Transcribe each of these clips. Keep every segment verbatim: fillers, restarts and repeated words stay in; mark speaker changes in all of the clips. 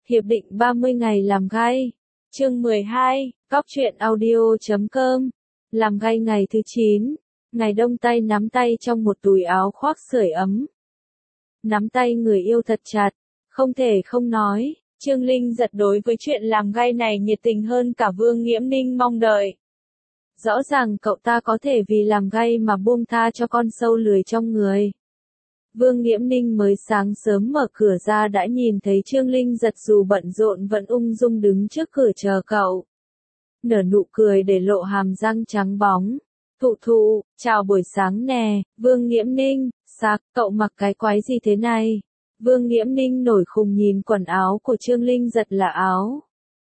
Speaker 1: Hiệp định ba mươi ngày làm gay. Chương mười hai, Cóc truyện audio chấm com. Làm gay ngày thứ chín. Ngày đông tay nắm tay trong một túi áo khoác sưởi ấm. Nắm tay người yêu thật chặt, không thể không nói, Trương Linh Giật đối với chuyện làm gay này nhiệt tình hơn cả Vương Nghiễm Ninh mong đợi. Rõ ràng cậu ta có thể vì làm gay mà buông tha cho con sâu lười trong người. Vương Nghiễm Ninh mới sáng sớm mở cửa ra đã nhìn thấy Trương Linh Giật dù bận rộn vẫn ung dung đứng trước cửa chờ cậu. Nở nụ cười để lộ hàm răng trắng bóng. Thụ thụ, chào buổi sáng nè, Vương Nghiễm Ninh, sạc, cậu mặc cái quái gì thế này? Vương Nghiễm Ninh nổi khùng nhìn quần áo của Trương Linh Giật là áo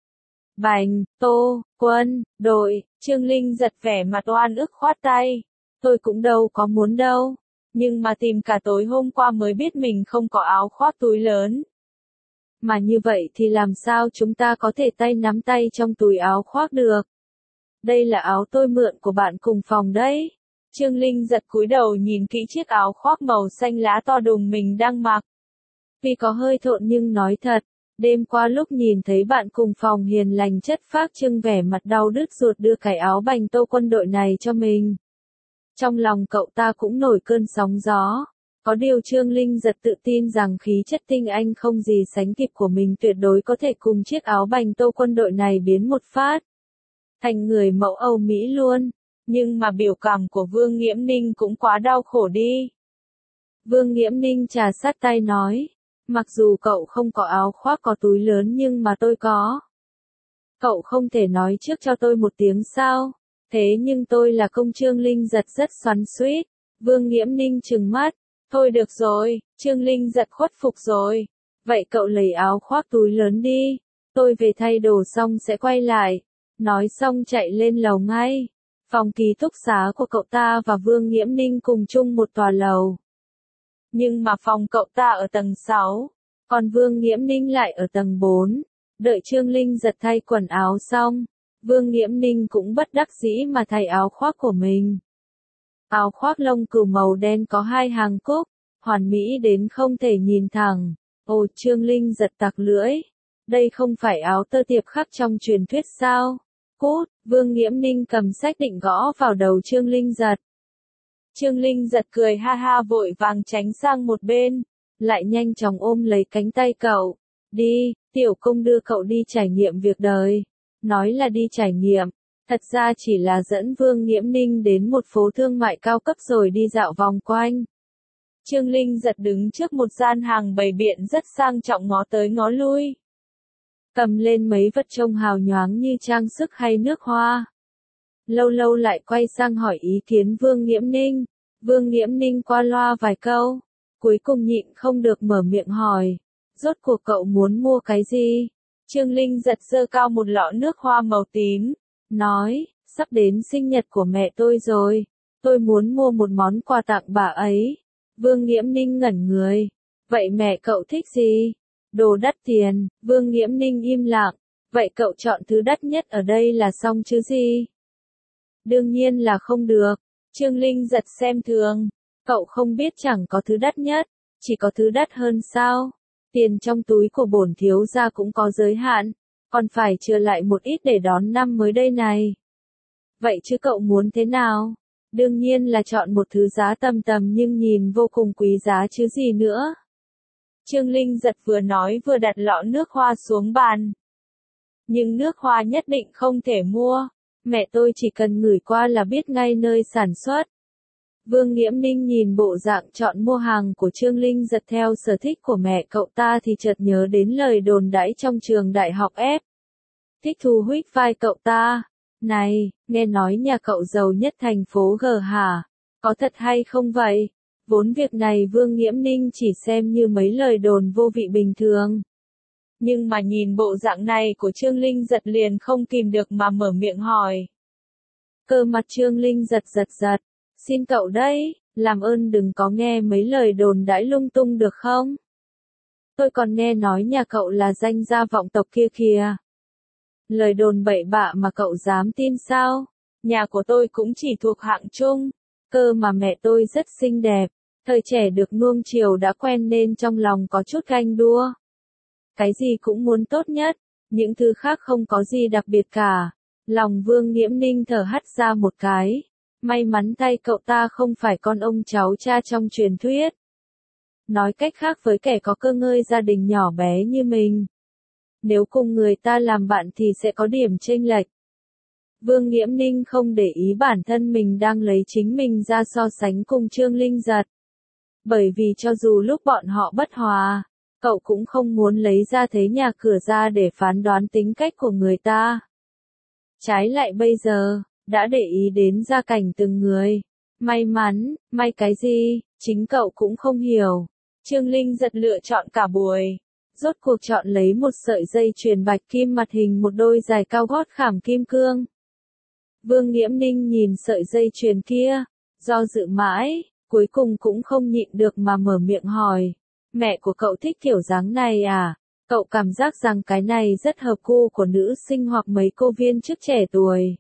Speaker 1: bành, tô, quân, đội, Trương Linh Giật vẻ mặt oan ức khoát tay. Tôi cũng đâu có muốn đâu, nhưng mà tìm cả tối hôm qua mới biết mình không có áo khoác túi lớn. Mà như vậy thì làm sao chúng ta có thể tay nắm tay trong túi áo khoác được? Đây là áo tôi mượn của bạn cùng phòng đấy. Trương Linh Giật cúi đầu nhìn kỹ chiếc áo khoác màu xanh lá to đùng mình đang mặc. Vì có hơi thộn nhưng nói thật, đêm qua lúc nhìn thấy bạn cùng phòng hiền lành chất phác trưng vẻ mặt đau đứt ruột đưa cái áo bành tô quân đội này cho mình. Trong lòng cậu ta cũng nổi cơn sóng gió. Có điều Trương Linh Giật tự tin rằng khí chất tinh anh không gì sánh kịp của mình tuyệt đối có thể cùng chiếc áo bành tô quân đội này biến một phát thành người mẫu Âu Mỹ luôn. Nhưng mà biểu cảm của Vương Nghiễm Ninh cũng quá đau khổ đi. Vương Nghiễm Ninh trà sát tay nói, mặc dù cậu không có áo khoác có túi lớn nhưng mà tôi có. Cậu không thể nói trước cho tôi một tiếng sao? Thế nhưng tôi là công. Trương Linh Giật rất xoắn xuýt. Vương Nghiễm Ninh trừng mắt. Thôi được rồi, Trương Linh Giật khuất phục rồi. Vậy cậu lấy áo khoác túi lớn đi. Tôi về thay đồ xong sẽ quay lại. Nói xong chạy lên lầu ngay. Phòng ký túc xá của cậu ta và Vương Nghiễm Ninh cùng chung một tòa lầu. Nhưng mà phòng cậu ta ở tầng sáu, còn Vương Nghiễm Ninh lại ở tầng bốn. Đợi Trương Linh Giật thay quần áo xong, Vương Nghiễm Ninh cũng bất đắc dĩ mà thay áo khoác của mình. Áo khoác lông cừu màu đen có hai hàng cúc, hoàn mỹ đến không thể nhìn thẳng. Ồ, Trương Linh Giật tặc lưỡi. Đây không phải áo tơ tiệp khắc trong truyền thuyết sao? Cút, Vương Nghiễm Ninh cầm sách định gõ vào đầu Trương Linh Giật. Trương Linh Giật cười ha ha vội vàng tránh sang một bên, lại nhanh chóng ôm lấy cánh tay cậu. Đi, tiểu công đưa cậu đi trải nghiệm việc đời. Nói là đi trải nghiệm, thật ra chỉ là dẫn Vương Nghiễm Ninh đến một phố thương mại cao cấp rồi đi dạo vòng quanh. Trương Linh Giật đứng trước một gian hàng bày biện rất sang trọng ngó tới ngó lui. Cầm lên mấy vật trông hào nhoáng như trang sức hay nước hoa. Lâu lâu lại quay sang hỏi ý kiến Vương Nghiễm Ninh. Vương Nghiễm Ninh qua loa vài câu, cuối cùng nhịn không được mở miệng hỏi. Rốt cuộc cậu muốn mua cái gì? Trương Linh Giật giơ cao một lọ nước hoa màu tím, nói, sắp đến sinh nhật của mẹ tôi rồi, tôi muốn mua một món quà tặng bà ấy. Vương Nghiễm Ninh ngẩn người, vậy mẹ cậu thích gì? Đồ đắt tiền. Vương Nghiễm Ninh im lặng, vậy cậu chọn thứ đắt nhất ở đây là xong chứ gì? Đương nhiên là không được. Trương Linh Giật xem thường, cậu không biết chẳng có thứ đắt nhất, chỉ có thứ đắt hơn sao? Tiền trong túi của bổn thiếu gia cũng có giới hạn, còn phải chừa lại một ít để đón năm mới đây này. Vậy chứ cậu muốn thế nào? Đương nhiên là chọn một thứ giá tầm tầm nhưng nhìn vô cùng quý giá chứ gì nữa. Trương Linh Giật vừa nói vừa đặt lọ nước hoa xuống bàn. Nhưng nước hoa nhất định không thể mua. Mẹ tôi chỉ cần ngửi qua là biết ngay nơi sản xuất. Vương Nghiễm Ninh nhìn bộ dạng chọn mua hàng của Trương Linh Giật theo sở thích của mẹ cậu ta thì chợt nhớ đến lời đồn đãi trong trường đại học F. Thích Thu huých vai cậu ta. Này, nghe nói nhà cậu giàu nhất thành phố G hả? Có thật hay không vậy? Vốn việc này Vương Nghiễm Ninh chỉ xem như mấy lời đồn vô vị bình thường. Nhưng mà nhìn bộ dạng này của Trương Linh Giật liền không kìm được mà mở miệng hỏi. Cơ mặt Trương Linh Giật giật giật. Xin cậu đấy, làm ơn đừng có nghe mấy lời đồn đãi lung tung được không? Tôi còn nghe nói nhà cậu là danh gia vọng tộc kia kìa. Lời đồn bậy bạ mà cậu dám tin sao? Nhà của tôi cũng chỉ thuộc hạng trung. Cơ mà mẹ tôi rất xinh đẹp. Thời trẻ được nuông chiều đã quen nên trong lòng có chút ganh đua. cái gì cũng muốn tốt nhất, những thứ khác không có gì đặc biệt cả. Lòng Vương Nghiễm Ninh thở hắt ra một cái. May mắn thay cậu ta không phải con ông cháu cha trong truyền thuyết. Nói cách khác, với kẻ có cơ ngơi gia đình nhỏ bé như mình, nếu cùng người ta làm bạn thì sẽ có điểm chênh lệch. Vương Nghiễm Ninh không để ý bản thân mình đang lấy chính mình ra so sánh cùng Trương Linh Giật. Bởi vì cho dù lúc bọn họ bất hòa, cậu cũng không muốn lấy ra thế nhà cửa ra để phán đoán tính cách của người ta. Trái lại bây giờ, đã để ý đến gia cảnh từng người. May mắn, may cái gì, chính cậu cũng không hiểu. Trương Linh Giật lựa chọn cả buổi. Rốt cuộc chọn lấy một sợi dây chuyền bạch kim mặt hình một đôi giày cao gót khảm kim cương. Vương Nghiễm Ninh nhìn sợi dây chuyền kia, do dự mãi, cuối cùng cũng không nhịn được mà mở miệng hỏi. Mẹ của cậu thích kiểu dáng này à? Cậu cảm giác rằng cái này rất hợp gu của nữ sinh hoặc mấy cô viên chức trẻ tuổi.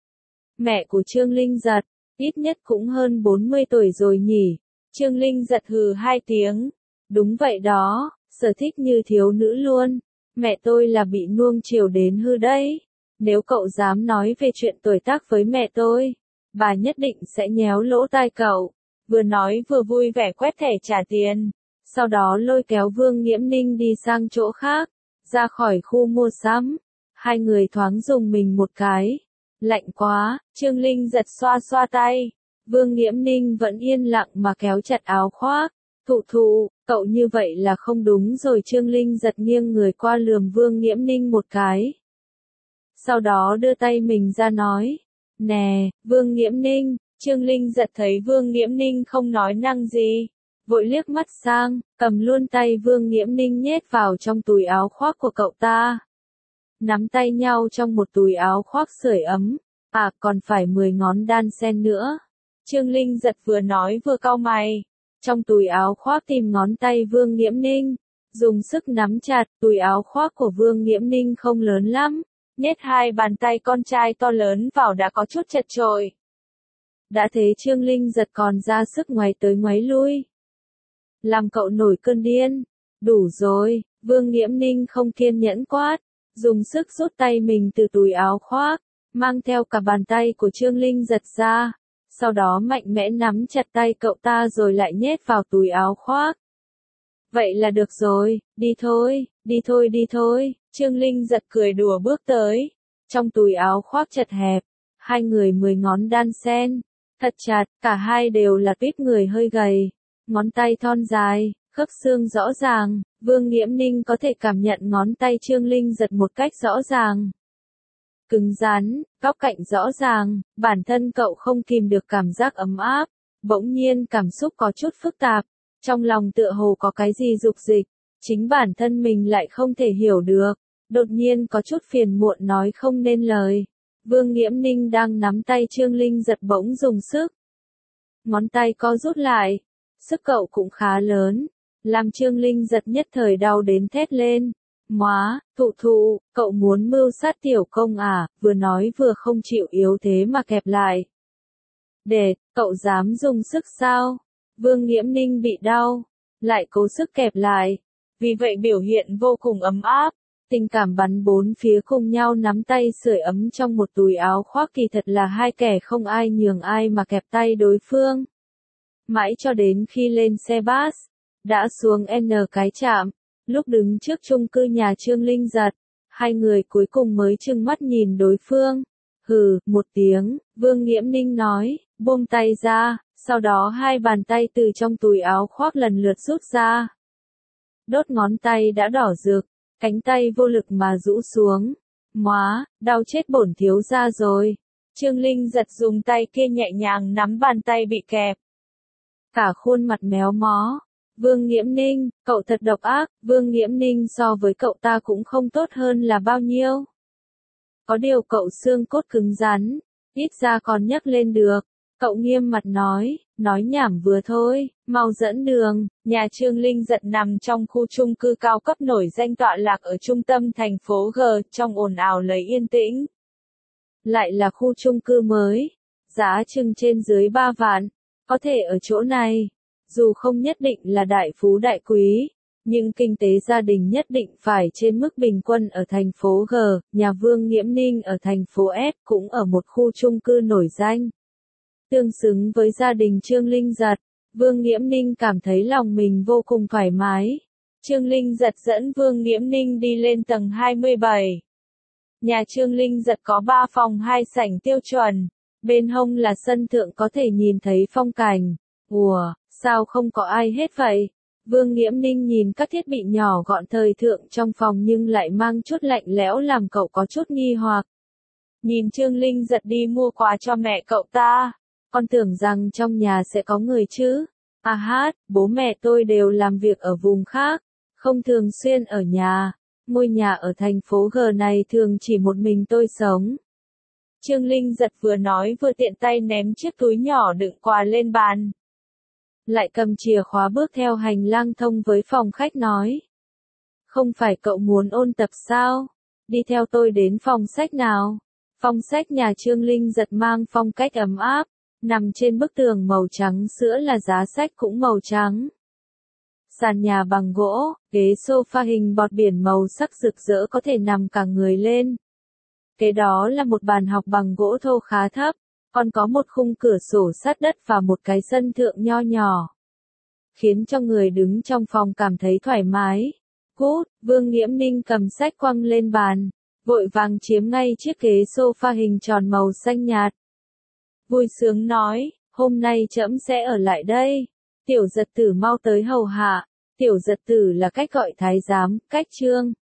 Speaker 1: Mẹ của Trương Linh Giật, ít nhất cũng hơn bốn mươi tuổi rồi nhỉ? Trương Linh Giật hừ hai tiếng. Đúng vậy đó, sở thích như thiếu nữ luôn. Mẹ tôi là bị nuông chiều đến hư đấy. Nếu cậu dám nói về chuyện tuổi tác với mẹ tôi, bà nhất định sẽ nhéo lỗ tai cậu. Vừa nói vừa vui vẻ quét thẻ trả tiền. Sau đó lôi kéo Vương Nghiễm Ninh đi sang chỗ khác, ra khỏi khu mua sắm. Hai người thoáng dùng mình một cái. Lạnh quá, Trương Linh Giật xoa xoa tay. Vương Nghiễm Ninh vẫn yên lặng mà kéo chặt áo khoác. Thụ thụ, cậu như vậy là không đúng rồi. Trương Linh Giật nghiêng người qua lườm Vương Nghiễm Ninh một cái. Sau đó đưa tay mình ra nói. Nè, Vương Nghiễm Ninh. Trương Linh Giật thấy Vương Nghiễm Ninh không nói năng gì, vội liếc mắt sang, cầm luôn tay Vương Nghiễm Ninh nhét vào trong túi áo khoác của cậu ta. Nắm tay nhau trong một túi áo khoác sưởi ấm, à còn phải mười ngón đan sen nữa. Trương Linh Giật vừa nói vừa cau mày, trong túi áo khoác tìm ngón tay Vương Nghiễm Ninh, dùng sức nắm chặt. Túi áo khoác của Vương Nghiễm Ninh không lớn lắm, nhét hai bàn tay con trai to lớn vào đã có chút chật chội. Đã thế Trương Linh Giật còn ra sức ngoáy tới ngoáy lui, làm cậu nổi cơn điên. Đủ rồi, Vương Nghiễm Ninh không kiên nhẫn quát, dùng sức rút tay mình từ túi áo khoác, mang theo cả bàn tay của Trương Linh Giật ra, sau đó mạnh mẽ nắm chặt tay cậu ta rồi lại nhét vào túi áo khoác. Vậy là được rồi, đi thôi, đi thôi đi thôi. Trương Linh Giật cười đùa bước tới, trong túi áo khoác chật hẹp, hai người mười ngón đan sen, thật chặt, cả hai đều là tuýp người hơi gầy, ngón tay thon dài, khớp xương rõ ràng. Vương Nghiễm Ninh có thể cảm nhận ngón tay Trương Linh Giật một cách rõ ràng. Cứng rắn, góc cạnh rõ ràng, bản thân cậu không kìm được cảm giác ấm áp, bỗng nhiên cảm xúc có chút phức tạp, trong lòng tựa hồ có cái gì rục dịch, chính bản thân mình lại không thể hiểu được, đột nhiên có chút phiền muộn nói không nên lời. Vương Nghiễm Ninh đang nắm tay Trương Linh Giật bỗng dùng sức. Ngón tay co rút lại, sức cậu cũng khá lớn, làm Trương Linh Giật nhất thời đau đến thét lên. Móa, thụ thụ, cậu muốn mưu sát tiểu công à? Vừa nói vừa không chịu yếu thế mà kẹp lại. Để, cậu dám dùng sức sao? Vương Nghiễm Ninh bị đau, lại cố sức kẹp lại. Vì vậy biểu hiện vô cùng ấm áp, tình cảm bắn bốn phía cùng nhau nắm tay sưởi ấm trong một túi áo khoác. Kỳ thật là hai kẻ không ai nhường ai mà kẹp tay đối phương. Mãi cho đến khi lên xe bus, đã xuống N cái trạm, lúc đứng trước chung cư nhà Trương Linh Giật, hai người cuối cùng mới trừng mắt nhìn đối phương. Hừ, một tiếng, Vương Nghiễm Ninh nói, buông tay ra, sau đó hai bàn tay từ trong túi áo khoác lần lượt rút ra. Đốt ngón tay đã đỏ rực, cánh tay vô lực mà rũ xuống. Móa, đau chết bổn thiếu gia rồi. Trương Linh Giật dùng tay kia nhẹ nhàng nắm bàn tay bị kẹp. Cả khuôn mặt méo mó. Vương Nghiễm Ninh, cậu thật độc ác. Vương Nghiễm Ninh so với cậu ta cũng không tốt hơn là bao nhiêu. Có điều cậu xương cốt cứng rắn, ít ra còn nhấc lên được. Cậu nghiêm mặt nói, nói nhảm vừa thôi, mau dẫn đường. Nhà Trương Linh Giật nằm trong khu chung cư cao cấp nổi danh tọa lạc ở trung tâm thành phố G, trong ồn ào lấy yên tĩnh. Lại là khu chung cư mới, giá chừng trên dưới ba vạn, có thể ở chỗ này, dù không nhất định là đại phú đại quý, Nhưng kinh tế gia đình nhất định phải trên mức bình quân ở thành phố G, nhà Vương Nghiễm Ninh ở thành phố S cũng ở một khu chung cư nổi danh. Tương xứng với gia đình Trương Linh Giật, Vương Nghiễm Ninh cảm thấy lòng mình vô cùng thoải mái. Trương Linh Giật dẫn Vương Nghiễm Ninh đi lên tầng hai mươi bảy. Nhà Trương Linh Giật có ba phòng hai sảnh tiêu chuẩn, bên hông là sân thượng có thể nhìn thấy phong cảnh. Ủa, sao không có ai hết vậy? Vương Nghiễm Ninh nhìn các thiết bị nhỏ gọn thời thượng trong phòng nhưng lại mang chút lạnh lẽo làm cậu có chút nghi hoặc. Nhìn Trương Linh Giật đi mua quà cho mẹ cậu ta, con tưởng rằng trong nhà sẽ có người chứ. À hát, bố mẹ tôi đều làm việc ở vùng khác, không thường xuyên ở nhà. Ngôi nhà ở thành phố G này thường chỉ một mình tôi sống. Trương Linh Giật vừa nói vừa tiện tay ném chiếc túi nhỏ đựng quà lên bàn. Lại cầm chìa khóa bước theo hành lang thông với phòng khách nói. Không phải cậu muốn ôn tập sao? Đi theo tôi đến phòng sách nào. Phòng sách nhà Trương Linh Giật mang phong cách ấm áp, nằm trên bức tường màu trắng sữa là giá sách cũng màu trắng. Sàn nhà bằng gỗ, ghế sofa hình bọt biển màu sắc rực rỡ có thể nằm cả người lên. Kế đó là một bàn học bằng gỗ thô khá thấp, còn có một khung cửa sổ sát đất và một cái sân thượng nho nhỏ. Khiến cho người đứng trong phòng cảm thấy thoải mái. Cút, Vương Nghiễm Ninh cầm sách quăng lên bàn, vội vàng chiếm ngay chiếc ghế sofa hình tròn màu xanh nhạt. Vui sướng nói, hôm nay trẫm sẽ ở lại đây. Tiểu Giật Tử mau tới hầu hạ. Tiểu Giật Tử là cách gọi thái giám, cách Trương